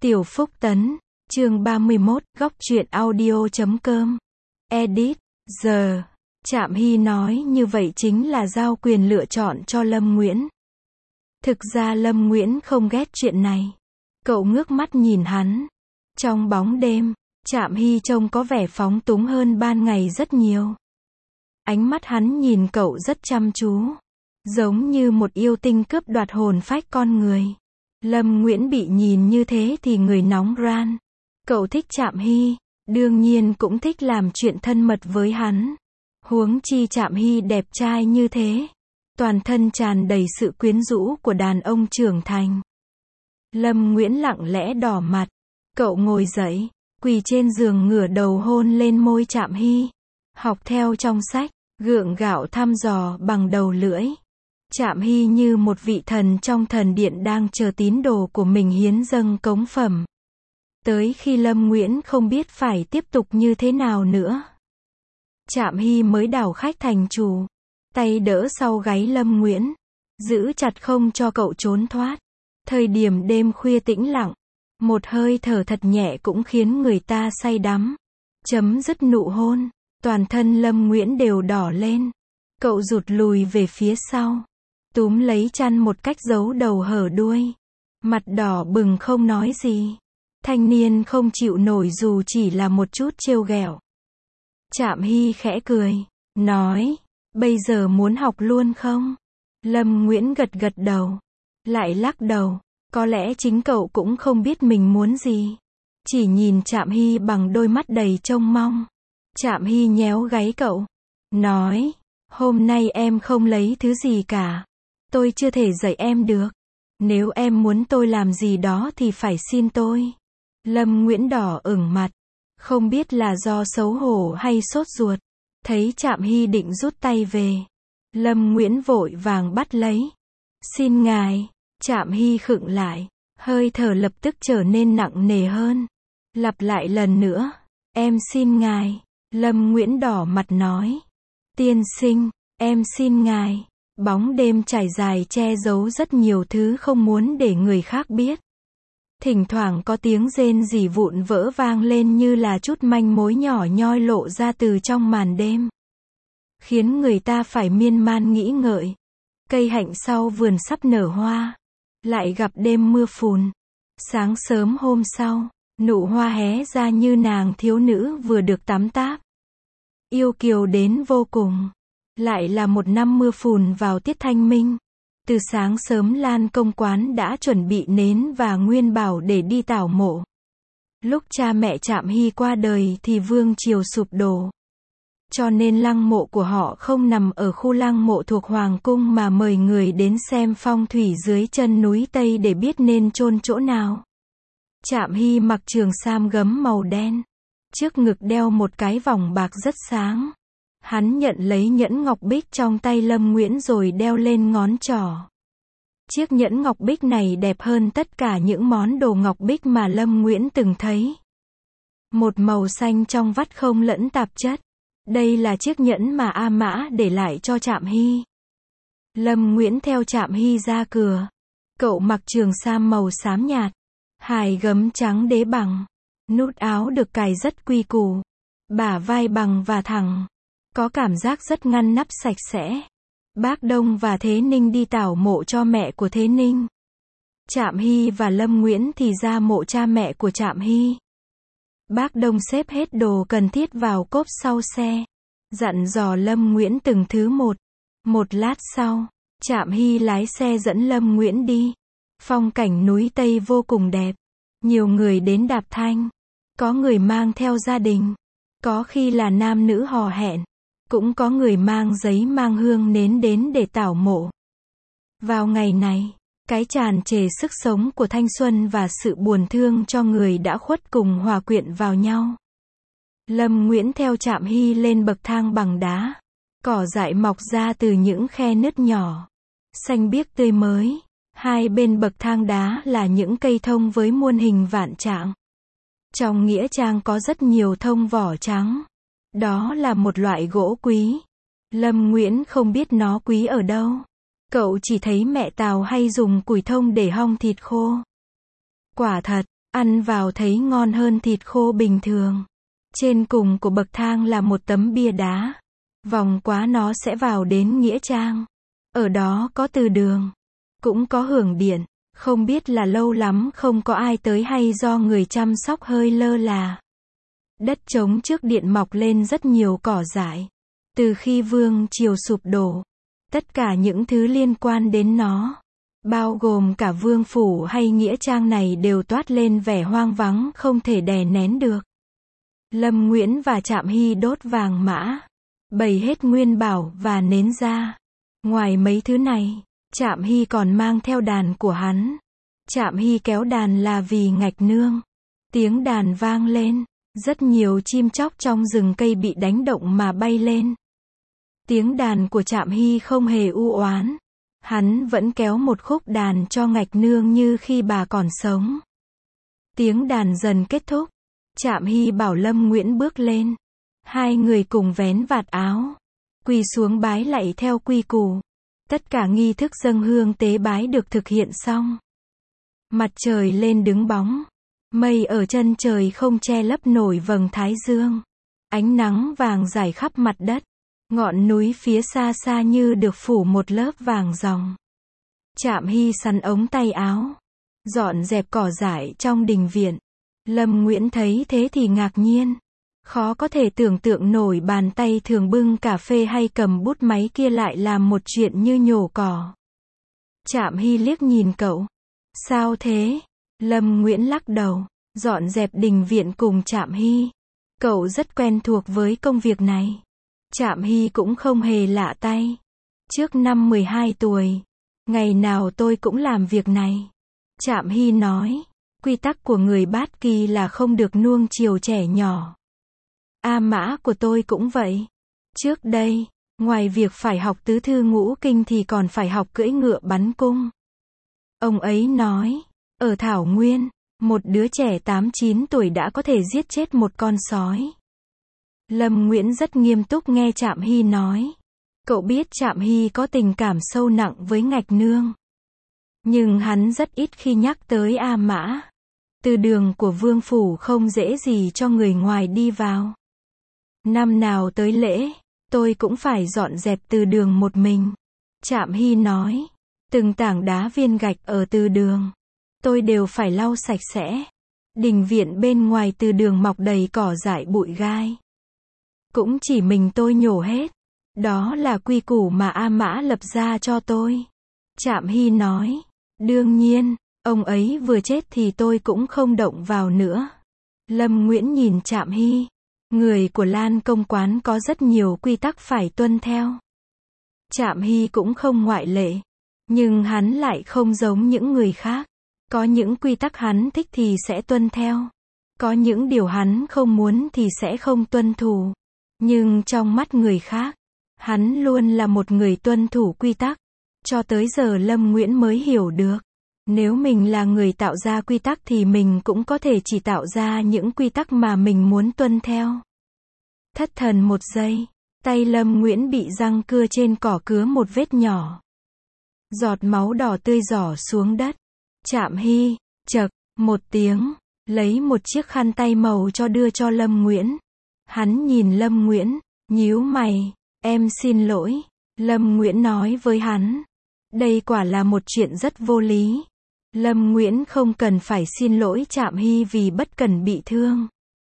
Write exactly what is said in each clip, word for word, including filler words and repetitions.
Tiểu Phúc Tấn, chương ba mươi mốt, góc truyện audio chấm com. Edit, giờ. Trạm Hy nói như vậy chính là giao quyền lựa chọn cho Lâm Nguyễn. Thực ra Lâm Nguyễn không ghét chuyện này. Cậu ngước mắt nhìn hắn. Trong bóng đêm, Trạm Hy trông có vẻ phóng túng hơn ban ngày rất nhiều. Ánh mắt hắn nhìn cậu rất chăm chú. Giống như một yêu tinh cướp đoạt hồn phách con người. Lâm Nguyễn bị nhìn như thế thì người nóng ran. Cậu thích Trạm Hy, đương nhiên cũng thích làm chuyện thân mật với hắn. Huống chi Trạm Hy đẹp trai như thế. Toàn thân tràn đầy sự quyến rũ của đàn ông trưởng thành. Lâm Nguyễn lặng lẽ đỏ mặt. Cậu ngồi dậy, quỳ trên giường ngửa đầu hôn lên môi Trạm Hy. Học theo trong sách, gượng gạo thăm dò bằng đầu lưỡi. Trạm Hy như một vị thần trong thần điện đang chờ tín đồ của mình hiến dâng cống phẩm. Tới khi Lâm Nguyễn không biết phải tiếp tục như thế nào nữa. Trạm Hy mới đảo khách thành chủ. Tay đỡ sau gáy Lâm Nguyễn. Giữ chặt không cho cậu trốn thoát. Thời điểm đêm khuya tĩnh lặng. Một hơi thở thật nhẹ cũng khiến người ta say đắm. Chấm dứt nụ hôn. Toàn thân Lâm Nguyễn đều đỏ lên. Cậu rụt lùi về phía sau. Túm lấy chăn một cách giấu đầu hở đuôi. Mặt đỏ bừng không nói gì. Thanh niên không chịu nổi dù chỉ là một chút trêu ghẹo. Trạm Hy khẽ cười. Nói. Bây giờ muốn học luôn không? Lâm Nguyễn gật gật đầu. Lại lắc đầu. Có lẽ chính cậu cũng không biết mình muốn gì. Chỉ nhìn Trạm Hy bằng đôi mắt đầy trông mong. Trạm Hy nhéo gáy cậu. Nói. Hôm nay em không lấy thứ gì cả. Tôi chưa thể dạy em được. Nếu em muốn tôi làm gì đó thì phải xin tôi. Lâm Nguyễn đỏ ửng mặt. Không biết là do xấu hổ hay sốt ruột. Thấy Trạm Hy định rút tay về. Lâm Nguyễn vội vàng bắt lấy. Xin ngài. Trạm Hy khựng lại. Hơi thở lập tức trở nên nặng nề hơn. Lặp lại lần nữa. Em xin ngài. Lâm Nguyễn đỏ mặt nói. Tiên sinh, em xin ngài. Bóng đêm trải dài che giấu rất nhiều thứ không muốn để người khác biết. Thỉnh thoảng có tiếng rên rỉ vụn vỡ vang lên như là chút manh mối nhỏ nhoi lộ ra từ trong màn đêm. Khiến người ta phải miên man nghĩ ngợi. Cây hạnh sau vườn sắp nở hoa. Lại gặp đêm mưa phùn. Sáng sớm hôm sau, nụ hoa hé ra như nàng thiếu nữ vừa được tắm táp. Yêu kiều đến vô cùng. Lại là một năm mưa phùn vào tiết thanh minh. Từ sáng sớm Lan công quán đã chuẩn bị nến và nguyên bảo để đi tảo mộ. Lúc cha mẹ Trạm Hy qua đời thì vương triều sụp đổ. Cho nên lăng mộ của họ không nằm ở khu lăng mộ thuộc Hoàng cung mà mời người đến xem phong thủy dưới chân núi Tây để biết nên chôn chỗ nào. Trạm Hy mặc trường sam gấm màu đen. Trước ngực đeo một cái vòng bạc rất sáng. Hắn nhận lấy nhẫn ngọc bích trong tay Lâm Nguyễn rồi đeo lên ngón trỏ. Chiếc nhẫn ngọc bích này đẹp hơn tất cả những món đồ ngọc bích mà Lâm Nguyễn từng thấy. Một màu xanh trong vắt không lẫn tạp chất. Đây là chiếc nhẫn mà A Mã để lại cho Trạm Hy. Lâm Nguyễn theo Trạm Hy ra cửa. Cậu mặc trường sam màu xám nhạt. Hài gấm trắng đế bằng. Nút áo được cài rất quy củ. Bả vai bằng và thẳng. Có cảm giác rất ngăn nắp sạch sẽ. Bác Đông và Thế Ninh đi tảo mộ cho mẹ của Thế Ninh. Trạm Hy và Lâm Nguyễn thì ra mộ cha mẹ của Trạm Hy. Bác Đông xếp hết đồ cần thiết vào cốp sau xe. Dặn dò Lâm Nguyễn từng thứ một. Một lát sau, Trạm Hy lái xe dẫn Lâm Nguyễn đi. Phong cảnh núi Tây vô cùng đẹp. Nhiều người đến đạp thanh. Có người mang theo gia đình. Có khi là nam nữ hò hẹn. Cũng có người mang giấy mang hương nến đến để tảo mộ. Vào ngày này, cái tràn trề sức sống của thanh xuân và sự buồn thương cho người đã khuất cùng hòa quyện vào nhau. Lâm Nguyễn theo Trạm Hy lên bậc thang bằng đá. Cỏ dại mọc ra từ những khe nứt nhỏ. Xanh biếc tươi mới. Hai bên bậc thang đá là những cây thông với muôn hình vạn trạng. Trong nghĩa trang có rất nhiều thông vỏ trắng. Đó là một loại gỗ quý. Lâm Nguyễn không biết nó quý ở đâu. Cậu chỉ thấy mẹ Tào hay dùng củi thông để hong thịt khô. Quả thật, ăn vào thấy ngon hơn thịt khô bình thường. Trên cùng của bậc thang là một tấm bia đá. Vòng quá nó sẽ vào đến nghĩa trang. Ở đó có từ đường, cũng có hưởng điện. Không biết là lâu lắm không có ai tới hay do người chăm sóc hơi lơ là. Đất trống trước điện mọc lên rất nhiều cỏ dại. Từ khi vương triều sụp đổ, tất cả những thứ liên quan đến nó, bao gồm cả vương phủ hay nghĩa trang này đều toát lên vẻ hoang vắng không thể đè nén được. Lâm Nguyễn và Trạm Hy đốt vàng mã, bày hết nguyên bảo và nến ra. Ngoài mấy thứ này, Trạm Hy còn mang theo đàn của hắn. Trạm Hy kéo đàn là vì Ngạch Nương. Tiếng đàn vang lên, rất nhiều chim chóc trong rừng cây bị đánh động mà bay lên. Tiếng đàn của Trạm Hy không hề u oán. Hắn vẫn kéo một khúc đàn cho Ngạch Nương như khi bà còn sống. Tiếng đàn dần kết thúc. Trạm Hy bảo Lâm Nguyễn bước lên. Hai người cùng vén vạt áo, quỳ xuống bái lạy theo quy củ. Tất cả nghi thức dâng hương tế bái được thực hiện xong. Mặt trời lên đứng bóng. Mây ở chân trời không che lấp nổi vầng thái dương. Ánh nắng vàng rải khắp mặt đất. Ngọn núi phía xa xa như được phủ một lớp vàng ròng. Trạm Hy sắn ống tay áo, dọn dẹp cỏ dại trong đình viện. Lâm Nguyễn thấy thế thì ngạc nhiên. Khó có thể tưởng tượng nổi bàn tay thường bưng cà phê hay cầm bút máy kia lại làm một chuyện như nhổ cỏ. Trạm Hy liếc nhìn cậu. Sao thế? Lâm Nguyễn lắc đầu, dọn dẹp đình viện cùng Trạm Hy. Cậu rất quen thuộc với công việc này. Trạm Hy cũng không hề lạ tay. Trước năm mười hai tuổi, ngày nào tôi cũng làm việc này. Trạm Hy nói, quy tắc của người Bát Kỳ là không được nuông chiều trẻ nhỏ. A Mã của tôi cũng vậy. Trước đây, ngoài việc phải học tứ thư ngũ kinh thì còn phải học cưỡi ngựa bắn cung. Ông ấy nói, ở Thảo Nguyên, một đứa trẻ tám chín tuổi đã có thể giết chết một con sói. Lâm Nguyễn rất nghiêm túc nghe Trạm Hy nói. Cậu biết Trạm Hy có tình cảm sâu nặng với Ngạch Nương. Nhưng hắn rất ít khi nhắc tới A Mã. Từ đường của vương phủ không dễ gì cho người ngoài đi vào. Năm nào tới lễ, tôi cũng phải dọn dẹp từ đường một mình. Trạm Hy nói, từng tảng đá viên gạch ở từ đường, tôi đều phải lau sạch sẽ. Đình viện bên ngoài từ đường mọc đầy cỏ dại bụi gai. Cũng chỉ mình tôi nhổ hết. Đó là quy củ mà A Mã lập ra cho tôi. Trạm Hy nói, đương nhiên, ông ấy vừa chết thì tôi cũng không động vào nữa. Lâm Nguyễn nhìn Trạm Hy. Người của Lan Công Quán có rất nhiều quy tắc phải tuân theo. Trạm Hy cũng không ngoại lệ. Nhưng hắn lại không giống những người khác. Có những quy tắc hắn thích thì sẽ tuân theo. Có những điều hắn không muốn thì sẽ không tuân thủ. Nhưng trong mắt người khác, hắn luôn là một người tuân thủ quy tắc. Cho tới giờ Lâm Nguyễn mới hiểu được. Nếu mình là người tạo ra quy tắc thì mình cũng có thể chỉ tạo ra những quy tắc mà mình muốn tuân theo. Thất thần một giây, tay Lâm Nguyễn bị răng cưa trên cỏ cứa một vết nhỏ. Giọt máu đỏ tươi rỏ xuống đất. Trạm Hy, chậc, một tiếng, lấy một chiếc khăn tay màu cho đưa cho Lâm Nguyễn. Hắn nhìn Lâm Nguyễn, nhíu mày, em xin lỗi. Lâm Nguyễn nói với hắn, đây quả là một chuyện rất vô lý. Lâm Nguyễn không cần phải xin lỗi Trạm Hy vì bất cẩn bị thương.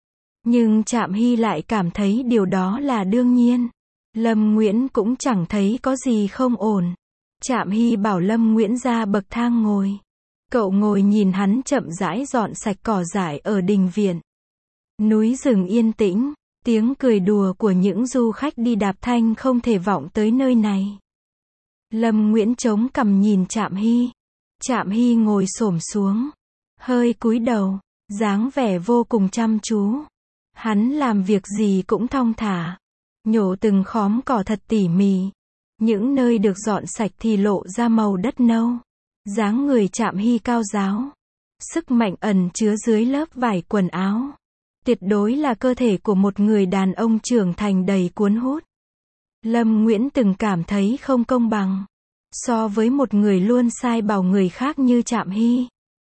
Nhưng Trạm Hy lại cảm thấy điều đó là đương nhiên. Lâm Nguyễn cũng chẳng thấy có gì không ổn. Trạm Hy bảo Lâm Nguyễn ra bậc thang ngồi. Cậu ngồi nhìn hắn chậm rãi dọn sạch cỏ dại ở đình viện. Núi rừng yên tĩnh, tiếng cười đùa của những du khách đi đạp thanh không thể vọng tới nơi này. Lâm Nguyễn chống cằm nhìn Trạm Hy. Trạm Hy ngồi xổm xuống, hơi cúi đầu, dáng vẻ vô cùng chăm chú. Hắn làm việc gì cũng thong thả, nhổ từng khóm cỏ thật tỉ mỉ. Những nơi được dọn sạch thì lộ ra màu đất nâu. Dáng người Trạm Hy cao ráo, sức mạnh ẩn chứa dưới lớp vải quần áo. Tuyệt đối là cơ thể của một người đàn ông trưởng thành đầy cuốn hút. Lâm Nguyễn từng cảm thấy không công bằng so với một người luôn sai bảo người khác như Trạm Hy.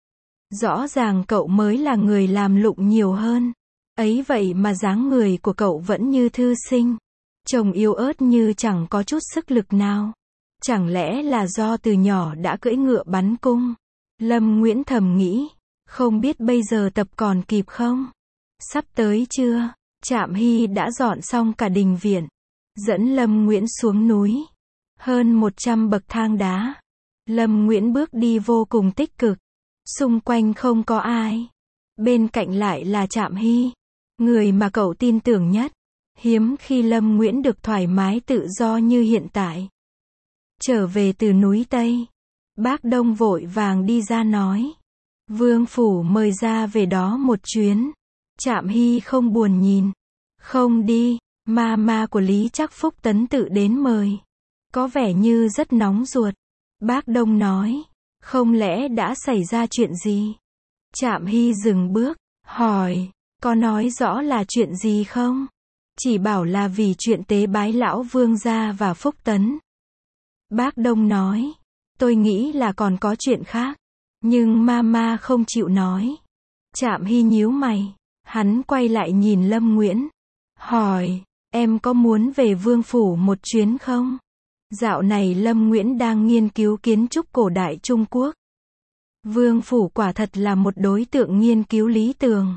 Rõ ràng cậu mới là người làm lụng nhiều hơn. Ấy vậy mà dáng người của cậu vẫn như thư sinh. Trông yếu ớt như chẳng có chút sức lực nào. Chẳng lẽ là do từ nhỏ đã cưỡi ngựa bắn cung? Lâm Nguyễn thầm nghĩ. Không biết bây giờ tập còn kịp không? Sắp tới chưa? Trạm Hy đã dọn xong cả đình viện. Dẫn Lâm Nguyễn xuống núi. Hơn một trăm bậc thang đá. Lâm Nguyễn bước đi vô cùng tích cực. Xung quanh không có ai. Bên cạnh lại là Trạm Hy. Người mà cậu tin tưởng nhất. Hiếm khi Lâm Nguyễn được thoải mái tự do như hiện tại. Trở về từ núi Tây. Bác Đông vội vàng đi ra nói. Vương phủ mời ra về đó một chuyến. Trạm Hy không buồn nhìn. Không đi, ma ma của Lý Trắc Phúc Tấn tự đến mời. Có vẻ như rất nóng ruột. Bác Đông nói. Không lẽ đã xảy ra chuyện gì? Trạm Hy dừng bước, hỏi. Có nói rõ là chuyện gì không? Chỉ bảo là vì chuyện tế bái lão Vương gia và Phúc Tấn. Bác Đông nói. Tôi nghĩ là còn có chuyện khác. Nhưng mama không chịu nói. Trạm Hy nhíu mày. Hắn quay lại nhìn Lâm Nguyễn. Hỏi. Em có muốn về Vương phủ một chuyến không? Dạo này Lâm Nguyễn đang nghiên cứu kiến trúc cổ đại Trung Quốc. Vương phủ quả thật là một đối tượng nghiên cứu lý tưởng.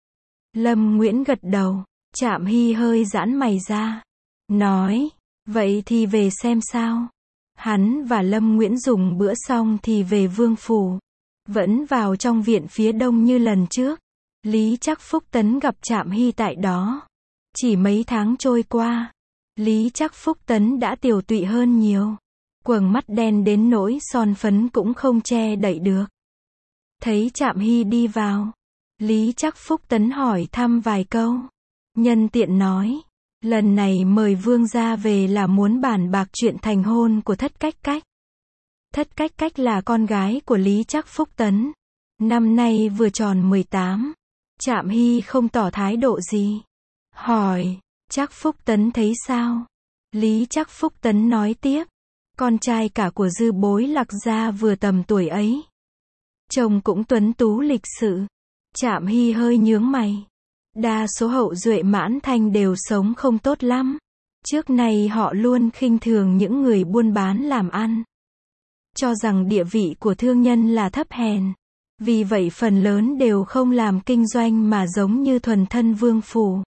Lâm Nguyễn gật đầu. Trạm Hy hơi giãn mày ra. Nói. Vậy thì về xem sao. Hắn và Lâm Nguyễn dùng bữa xong thì về Vương phủ. Vẫn vào trong viện phía đông như lần trước. Lý Trắc Phúc Tấn gặp Trạm Hy tại đó. Chỉ mấy tháng trôi qua. Lý Trắc Phúc Tấn đã tiều tụy hơn nhiều. Quầng mắt đen đến nỗi son phấn cũng không che đậy được. Thấy Trạm Hy đi vào. Lý Trắc Phúc Tấn hỏi thăm vài câu. Nhân tiện nói. Lần này mời Vương gia về là muốn bàn bạc chuyện thành hôn của Thất Cách Cách. Thất Cách Cách là con gái của Lý Trắc Phúc Tấn. Năm nay vừa tròn mười tám. Trạm Hy không tỏ thái độ gì. Hỏi. Trắc Phúc Tấn thấy sao? Lý Trắc Phúc Tấn nói tiếp. Con trai cả của dư bối Lạc gia vừa tầm tuổi ấy. Chồng cũng tuấn tú lịch sự. Trạm Hy hơi nhướng mày. Đa số hậu duệ Mãn Thanh đều sống không tốt lắm. Trước nay họ luôn khinh thường những người buôn bán làm ăn. Cho rằng địa vị của thương nhân là thấp hèn. Vì vậy phần lớn đều không làm kinh doanh mà giống như thuần thân vương phủ.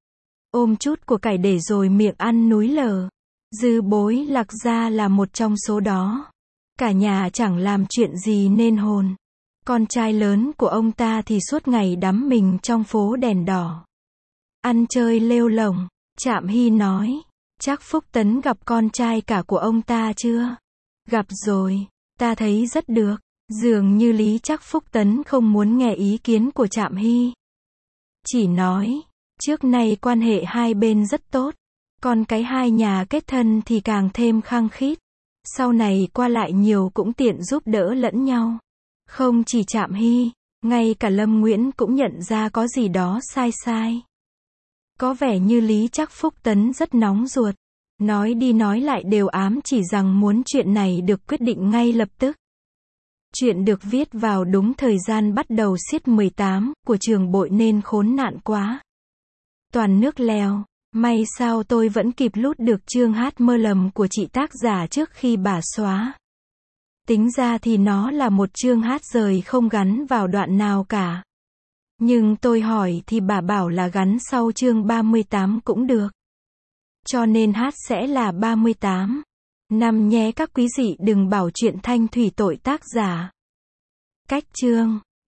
Ôm chút của cải để rồi miệng ăn núi lở. Dư bối Lạc gia là một trong số đó. Cả nhà chẳng làm chuyện gì nên hồn. Con trai lớn của ông ta thì suốt ngày đắm mình trong phố đèn đỏ. Ăn chơi lêu lổng. Trạm Hy nói. Trắc Phúc Tấn gặp con trai cả của ông ta chưa? Gặp rồi. Ta thấy rất được. Dường như Lý Trắc Phúc Tấn không muốn nghe ý kiến của Trạm Hy. Chỉ nói. Trước nay quan hệ hai bên rất tốt. Còn cái hai nhà kết thân thì càng thêm khăng khít. Sau này qua lại nhiều cũng tiện giúp đỡ lẫn nhau. Không chỉ Trạm Hy, ngay cả Lâm Nguyễn cũng nhận ra có gì đó sai sai. Có vẻ như Lý Trắc Phúc Tấn rất nóng ruột. Nói đi nói lại đều ám chỉ rằng muốn chuyện này được quyết định ngay lập tức. Chuyện được viết vào đúng thời gian bắt đầu siết mười tám của trường bội nên khốn nạn quá. Toàn nước lèo. May sao tôi vẫn kịp lút được chương hát mơ lầm của chị tác giả trước khi bà xóa. Tính ra thì nó là một chương hát rời không gắn vào đoạn nào cả. Nhưng tôi hỏi thì bà bảo là gắn sau chương ba mươi tám cũng được. Cho nên hát sẽ là ba mươi tám. Năm nhé các quý vị đừng bảo chuyện thanh thủy tội tác giả. Cách chương